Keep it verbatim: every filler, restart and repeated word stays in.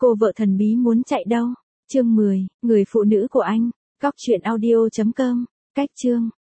Cô vợ thần bí muốn chạy đâu? Chương mười, người phụ nữ của anh. Cóc truyện audio chấm com. Cách chương.